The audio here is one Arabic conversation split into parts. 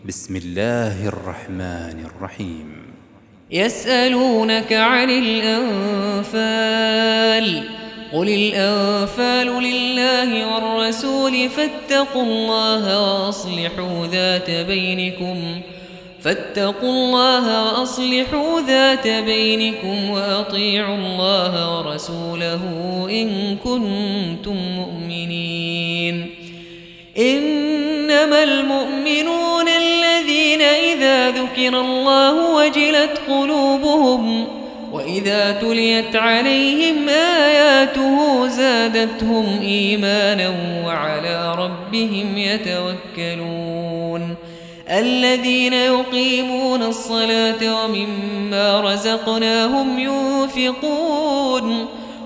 بسم الله الرحمن الرحيم. يسألونك عن الأنفال قل الأنفال لله والرسول فاتقوا الله وأصلحوا ذات بينكم وأطيعوا الله ورسوله إن كنتم مؤمنين. إنما المؤمنون الذين إذا ذكر الله وجلت قلوبهم وإذا تليت عليهم آياته زادتهم إيمانا وعلى ربهم يتوكلون. الذين يقيمون الصلاة ومما رزقناهم ينفقون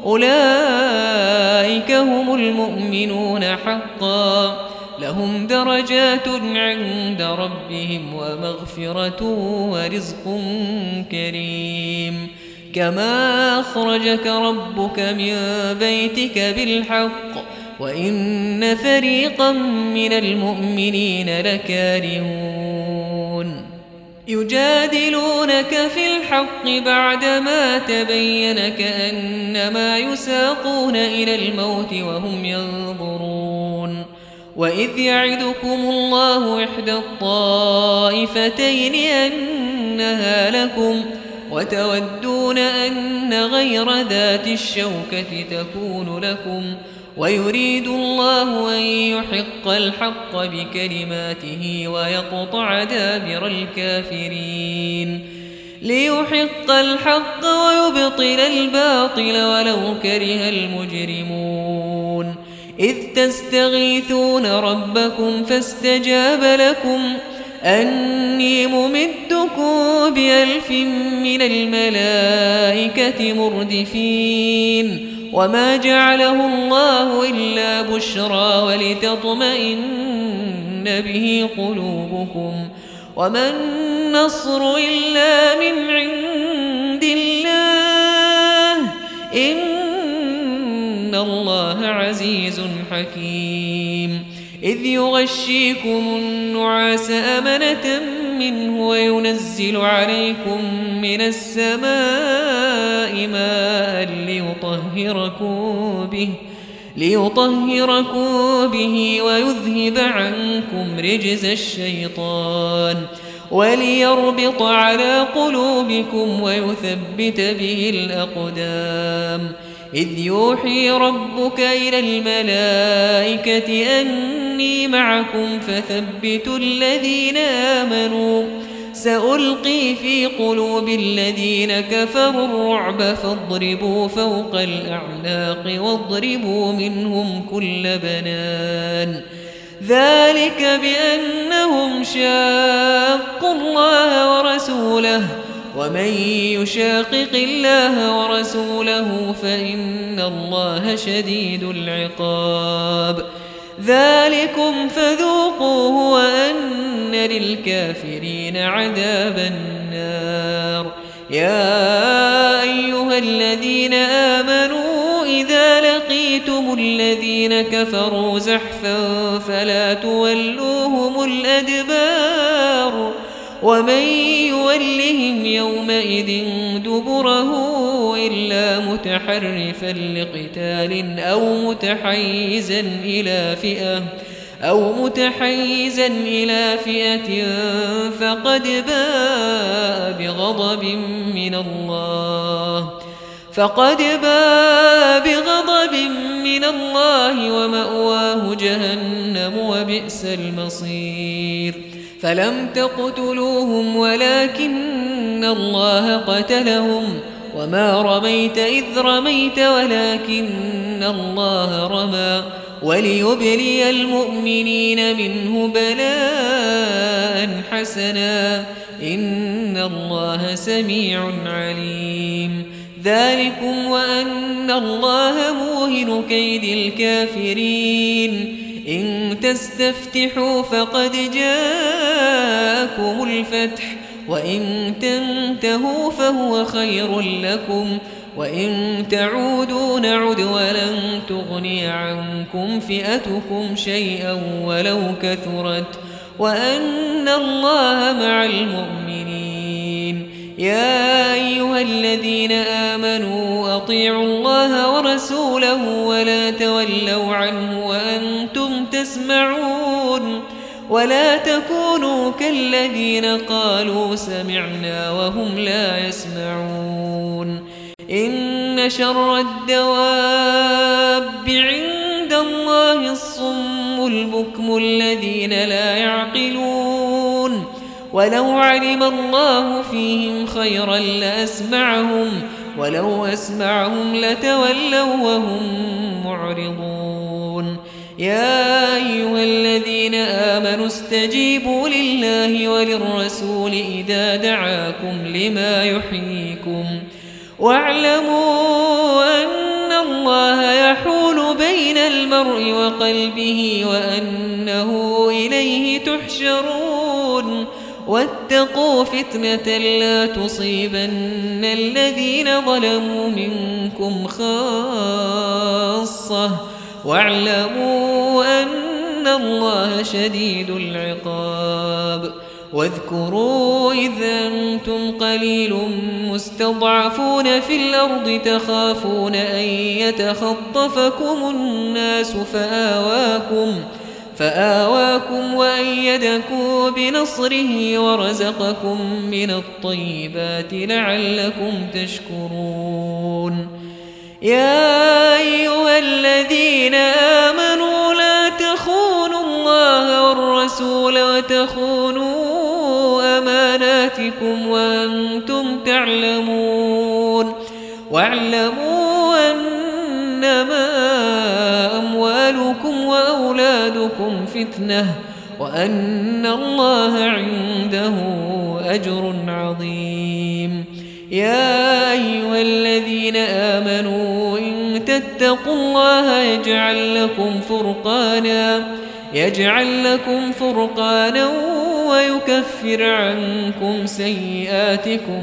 أولئك هم المؤمنون حقا لهم درجات عند ربهم ومغفرة ورزق كريم. كما أخرجك ربك من بيتك بالحق وإن فريقا من المؤمنين لكارهون. يجادلونك في الحق بعدما تبين كأنما يساقون إلى الموت وهم ينظرون. وإذ يعدكم الله إحدى الطائفتين أنها لكم وتودون أن غير ذات الشوكة تكون لكم ويريد الله أن يحق الحق بكلماته ويقطع دابر الكافرين. ليحق الحق ويبطل الباطل ولو كره المجرمون. إذ تستغيثون ربكم فاستجاب لكم أني ممدكم ب1000 من الملائكة مردفين. وما جعله الله إلا بشرى ولتطمئن به قلوبكم وما النصر إلا من عند الله إن الله عزيز حكيم. إذ يغشيكم النعاس أمنة منه وينزل عليكم من السماء ماء ليطهركم به ويذهب عنكم رجز الشيطان وليربط على قلوبكم ويثبت به الأقدام. إذ يوحي ربك إلى الملائكة أني معكم فثبتوا الذين آمنوا سألقي في قلوب الذين كفروا الرعب فاضربوا فوق الأعناق واضربوا منهم كل بنان. ذلك بأنهم شاقوا الله ورسوله ومن يشاقق الله ورسوله فإن الله شديد العقاب. ذلكم فذوقوه وأن للكافرين عذاب النار. يا أيها الذين آمنوا إذا لقيتم الذين كفروا زحفا فلا تولوهم الأدبار ومن يولهم يومئذ دبره إلا متحرفا لقتال أو متحيزا إلى فئة فقد باء بغضب من الله ومأواه جهنم وبئس المصير. فلم تقتلوهم ولكن الله قتلهم وما رميت إذ رميت ولكن الله رمى وليبلي المؤمنين منه بلاء حسنا إن الله سميع عليم. ذلكم وأن الله موهن كيد الكافرين. إن تستفتحوا فقد جاءكم الفتح وإن تنتهوا فهو خير لكم وإن تعودوا نعد ولن تغني عنكم فئتكم شيئا وأن الله مع المؤمنين. يا أيها الذين آمنوا أطيعوا الله ورسوله ولا تولوا عنه وأنتم تسمعون ولا تكونوا كالذين قالوا سمعنا وهم لا يسمعون. إن شر الدواب عند الله الصم البكم الذين لا يعقلون. ولو علم الله فيهم خيرا لأسمعهم ولو أسمعهم لتولوا وهم معرضون. يا أيها الذين آمنوا استجيبوا لله وللرسول إذا دعاكم لما يحييكم واعلموا أن الله يحول بين المرء وقلبه وأنه إليه تحشرون. واتقوا فتنة لا تصيبن الذين ظلموا منكم خاصة واعلموا أن الله شديد العقاب. واذكروا إذ أنتم قليل مستضعفون في الأرض تخافون أن يتخطفكم الناس فآواكم وأيدكم بنصره ورزقكم من الطيبات لعلكم تشكرون. يا أيها الذين آمنوا لا تخونوا الله والرسول وتخونوا أماناتكم وأنتم تعلمون. واعلموا أنما أموالكم وأولادكم فتنة وأن الله عنده أجر عظيم. يا أيها الذين آمنوا إن تتقوا الله يجعل لكم فرقانا ويكفر عنكم سيئاتكم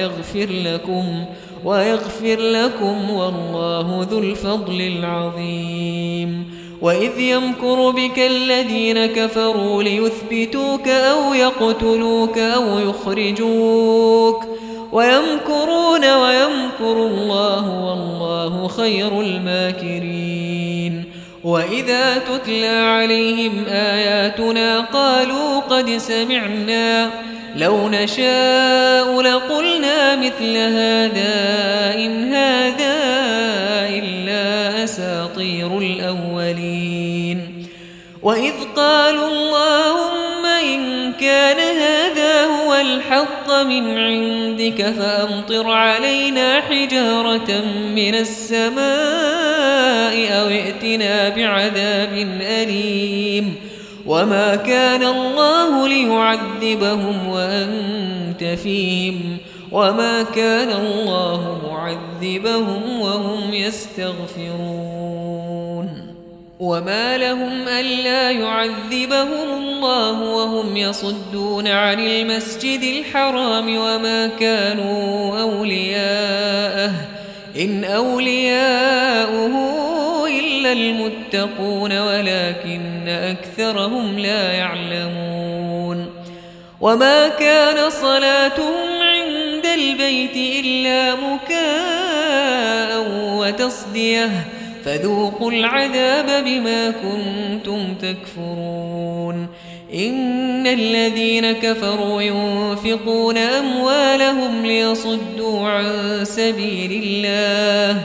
ويغفر لكم والله ذو الفضل العظيم. وإذ يمكر بك الذين كفروا ليثبتوك أو يقتلوك أو يخرجوك ويمكرون ويمكر الله والله خير الماكرين. وإذا تتلى عليهم آياتنا قالوا قد سمعنا لو نشاء لقلنا مثل هذا إن هذا إلا أساطير الأولين. وإذ قالوا اللهم إن كان هذا هو الحق من عندك فأمطر علينا حجارة من السماء أو ائتنا بعذاب أليم. وما كان الله ليعذبهم وأنت فيهم وما كان الله معذبهم وهم يستغفرون. وما لهم ألا يعذبهم الله وهم يصدون عن المسجد الحرام وما كانوا أولياءه إن أولياؤه إلا المتقون ولكن أكثرهم لا يعلمون. وما كان صلاتهم عند البيت إلا مكاء وتصدية فذوقوا العذاب بما كنتم تكفرون. إن الذين كفروا ينفقون أموالهم ليصدوا عن سبيل الله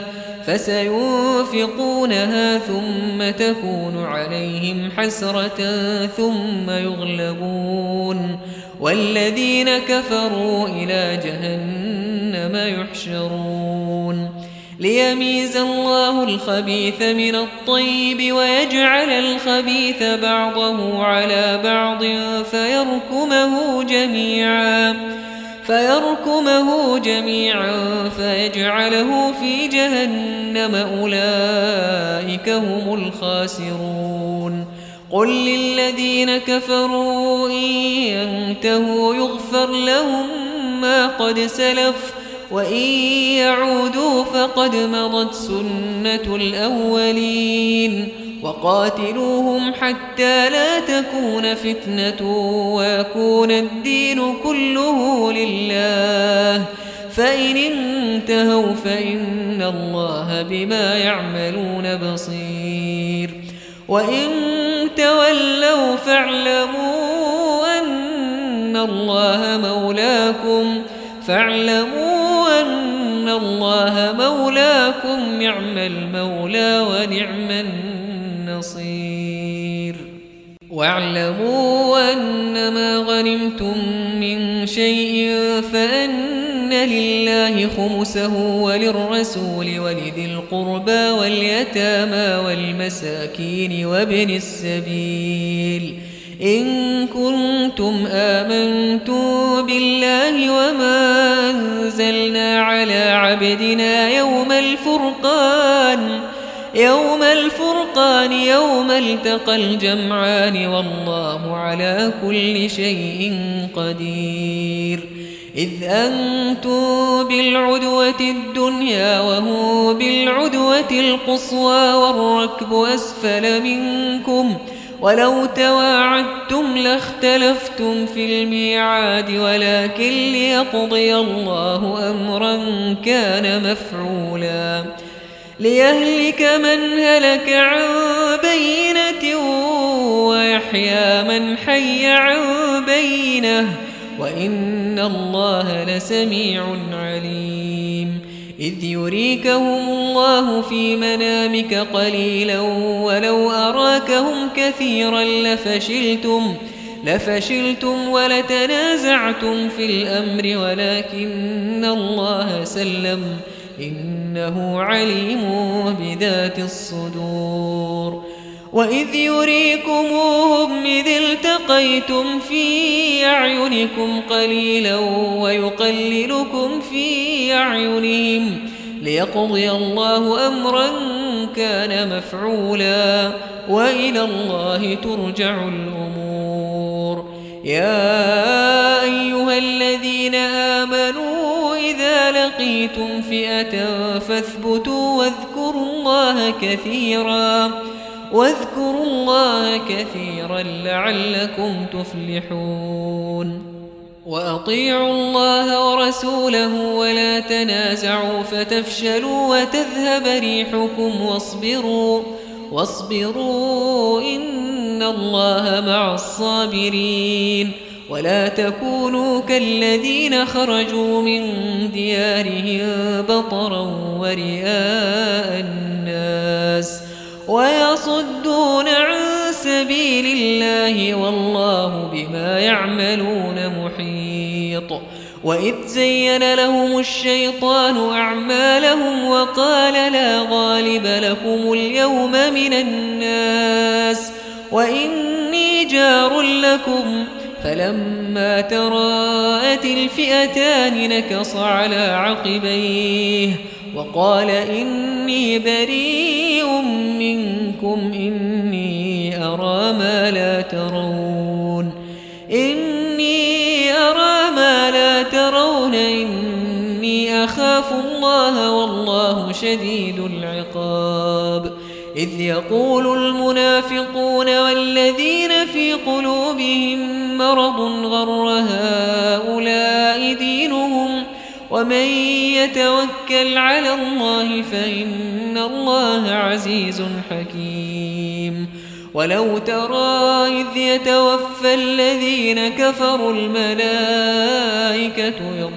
فسينفقونها ثم تكون عليهم حسرة ثم يغلبون والذين كفروا إلى جهنم يحشرون. ليميز الله الخبيث من الطيب ويجعل الخبيث بعضه على بعض فيركمه جميعا فيجعله في جهنم أولئك هم الخاسرون. قل للذين كفروا إن ينتهوا يغفر لهم ما قد سلف وإن يعودوا فقد مضت سنة الأولين وقاتلوهم حتى لا تكون فتنة ويكون الدين كله لله فإن انتهوا فإن الله بما يعملون بصير وإن تولوا فاعلموا أن الله مولاكم نعم المولى ونعم النصير واعلموا أنما غنمتم من شيء فأن لله خمسه وللرسول ولذي القربى واليتامى والمساكين وابن السبيل إن كنتم آمنتم بالله وما أنزلنا على عبدنا يوم الفرقان يوم التقى الجمعان والله على كل شيء قدير إذ أنتم بالعدوة الدنيا وهو بالعدوة القصوى والركب أسفل منكم ولو تواعدتم لاختلفتم في الميعاد ولكن ليقضي الله أمرا كان مفعولا ليهلك من هلك عن بينة ويحيى من حي عن بينة وإن الله لسميع عليم إذ يريكهم الله في منامك قليلا ولو أراكهم كثيرا لفشلتم ولتنازعتم في الأمر ولكن الله سلم إنه عليم بذات الصدور وإذ يريكموهم إذ التقيتم في أعينكم قليلا ويقللكم في أعينهم ليقضي الله أمرا كان مفعولا وإلى الله ترجع الأمور يا أيها الذين آمنوا إذا لقيتم فئة فاثبتوا واذكروا الله كثيرا لعلكم تفلحون وأطيعوا الله ورسوله ولا تنازعوا فتفشلوا وتذهب ريحكم واصبروا إن الله مع الصابرين ولا تكونوا كالذين خرجوا من ديارهم بطرا ورئاء الناس ويصدون عن سبيل الله والله بما يعملون محيط وإذ زين لهم الشيطان أعمالهم وقال لا غالب لكم اليوم من الناس وإني جار لكم فلما تراءت الفئتان نكص على عقبيه وقال إني بريء منكم إني أرى ما لا ترون إني أخاف الله والله شديد العقاب إذ يقول المنافقون والذين في قلوبهم مرض غر هؤلاء دينهم ومن يتوكل على الله فإن الله عزيز حكيم ولو ترى إذ يتوفى الذين كفروا الملائكة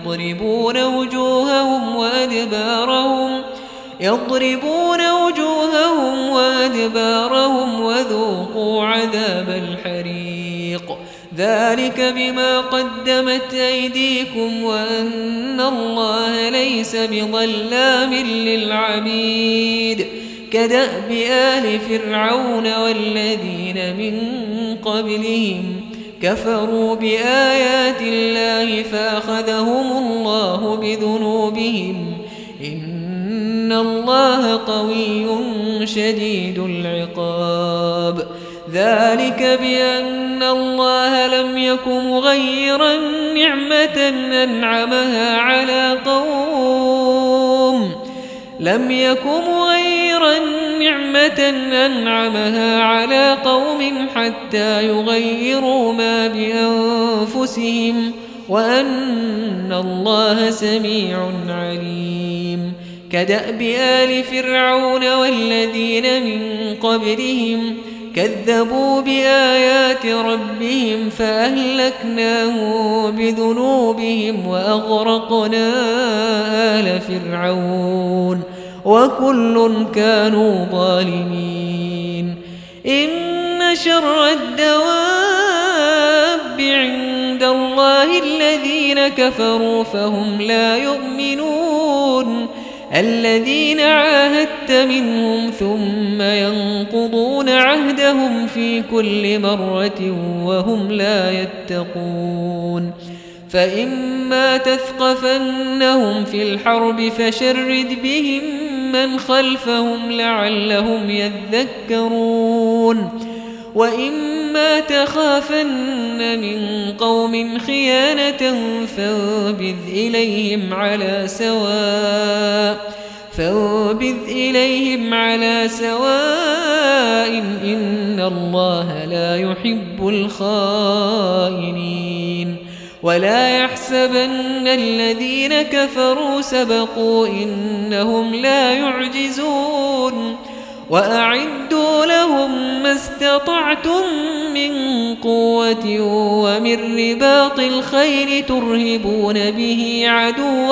يضربون وجوههم وأدبارهم وذوقوا عذاب الحريق ذلك بما قدمت أيديكم وأن الله ليس بظلام للعبيد كدأب آل فرعون والذين من قبلهم كفروا بآيات الله فأخذهم الله بذنوبهم إن الله قوي شديد العقاب ذلك بأن الله لم يك مغيرا نعمة أنعمها على قوم نعمة أنعمها على قوم حتى يغيروا ما بأنفسهم وأن الله سميع عليم. كدأب آل فرعون والذين من قبلهم كذبوا بآيات ربهم فأهلكناهم بذنوبهم وأغرقنا آل فرعون وكل كانوا ظالمين. إن شر الدواب عند الله الذين كفروا فهم لا يؤمنون الذين عاهدت منهم ثم ينقضون عهدهم في كل مرة وهم لا يتقون. فإما تثقفنهم في الحرب فشرد بهم من خلفهم لعلهم يذكرون. وإما تخافن من قوم خيانة فانبذ إليهم على سواء إن الله لا يحب الخائنين. ولا يحسبن الذين كفروا سبقوا إنهم لا يعجزون. وأعدوا لهم ما استطعتم من قوة ومن رباط الخيل ترهبون به عدو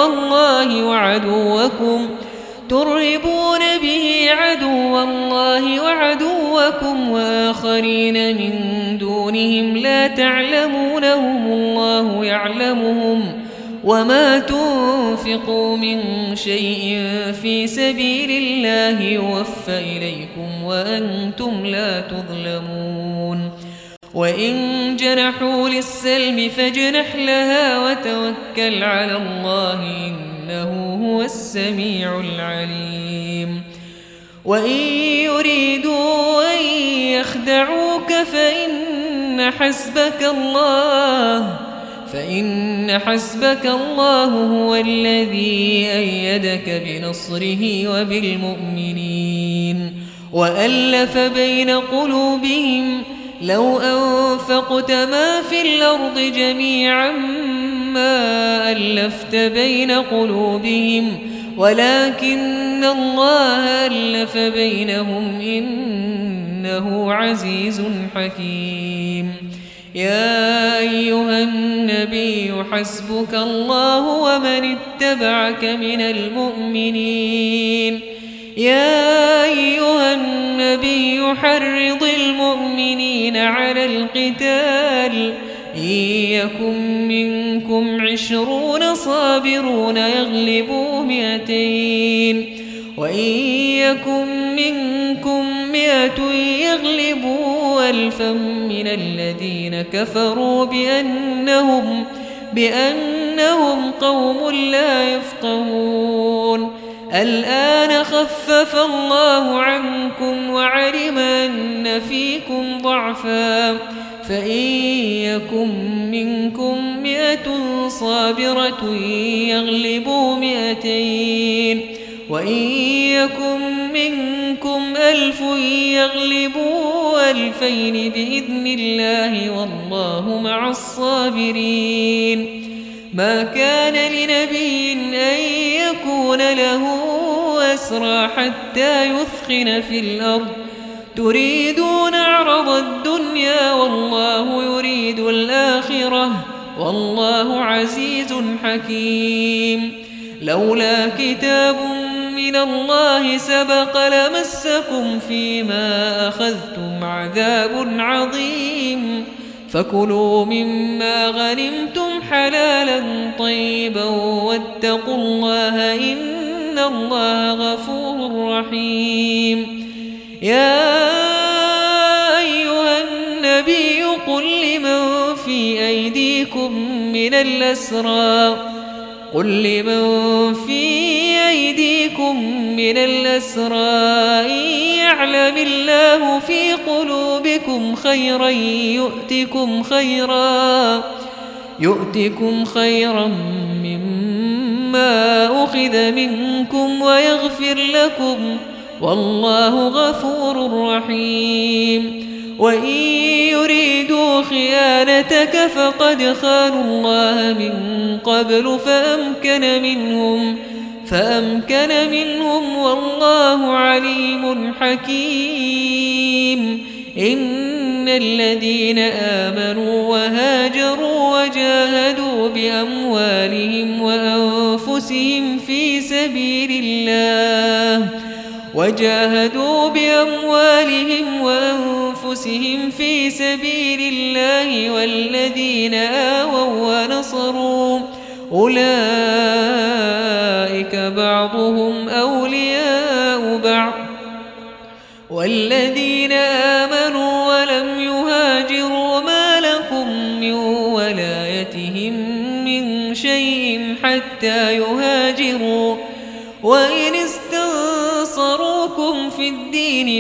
الله وعدوكم وآخرين من دونهم لا تعلمونهم الله يعلمهم وما تنفقوا من شيء في سبيل الله يوفى إليكم وأنتم لا تظلمون. وإن جنحوا للسلم فاجنح لها وتوكل على الله إنه هو السميع العليم. وإن يريدوا أن يخدعوك فإن حسبك الله هو الذي أيدك بنصره وبالمؤمنين وألف بين قلوبهم لو أنفقت ما في الأرض جميعا ما ألفت بين قلوبهم ولكن الله ألف بينهم إنه عزيز حكيم. يا أيها النبي حسبك الله ومن اتبعك من المؤمنين. يا أيها النبي حرض المؤمنين على القتال إن يكن منكم 20 صابرون يغلبوا 200 وإن يكن منكم 100 يغلبوا 1000 من الذين كفروا بأنهم قوم لا يفقهون. الآن خفف الله عنكم وعلم أن فيكم ضعفا فإن يكن منكم 100 صابرة يغلبوا 200 وإن يكن منكم 1000 يغلبوا 2000 بإذن الله والله مع الصابرين. ما كان لنبي أن يكون له أسرى حتى يثخن في الأرض تريدون عرض الدنيا والله يريد الآخرة والله عزيز حكيم. لولا كتاب من الله سبق لمسكم فيما أخذتم عذاب عظيم فكلوا مما غنمتم حلالا طيبا واتقوا الله إن الله غفور رحيم. يا أيها النبي قل لمن في أيديكم من الأسرى إن يعلم الله في قلوبكم خيرا يؤتكم خيرا مما أخذ منكم ويغفر لكم والله غفور رحيم وإن يريدوا خيانتك فقد خانوا الله من قبل فأمكن منهم والله عليم حكيم إن الذين آمنوا وهاجروا وجاهدوا بأموالهم وأنفسهم في سبيل الله والذين آووا ونصروا أولئك بعضهم أولياء بعض والذين آمنوا ولم يهاجروا ما لكم من ولايتهم من شيء حتى يهاجروا وإن استنصروكم في الدين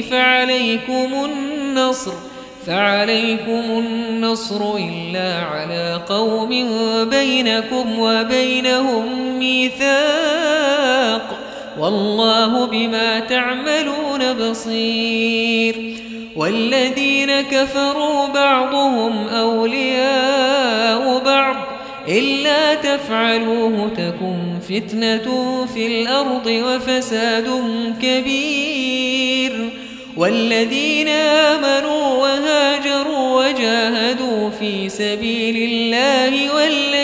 فعليكم النصر إلا على قوم بينكم وبينهم ميثاق والله بما تعملون بصير والذين كفروا بعضهم أولياء بعض إلا تفعلوه تكن فتنة في الأرض وفساد كبير والذين آمنوا وهاجروا وجاهدوا في سبيل الله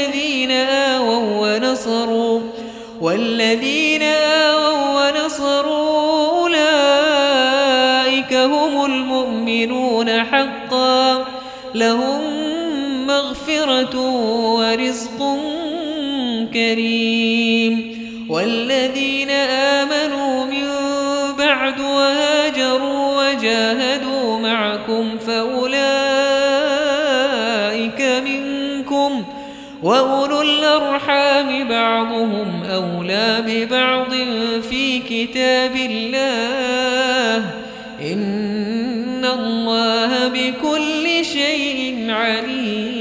والذين آووا ونصروا أولئك هم المؤمنون حقا لهم مغفرة ورزق كريم والذين آمنوا من بعد وهاجروا وجاهدوا معكم فأولئك منكم وأولو الأرحام بعضهم أولى ببعض في كتاب الله إن الله بكل شيء عليم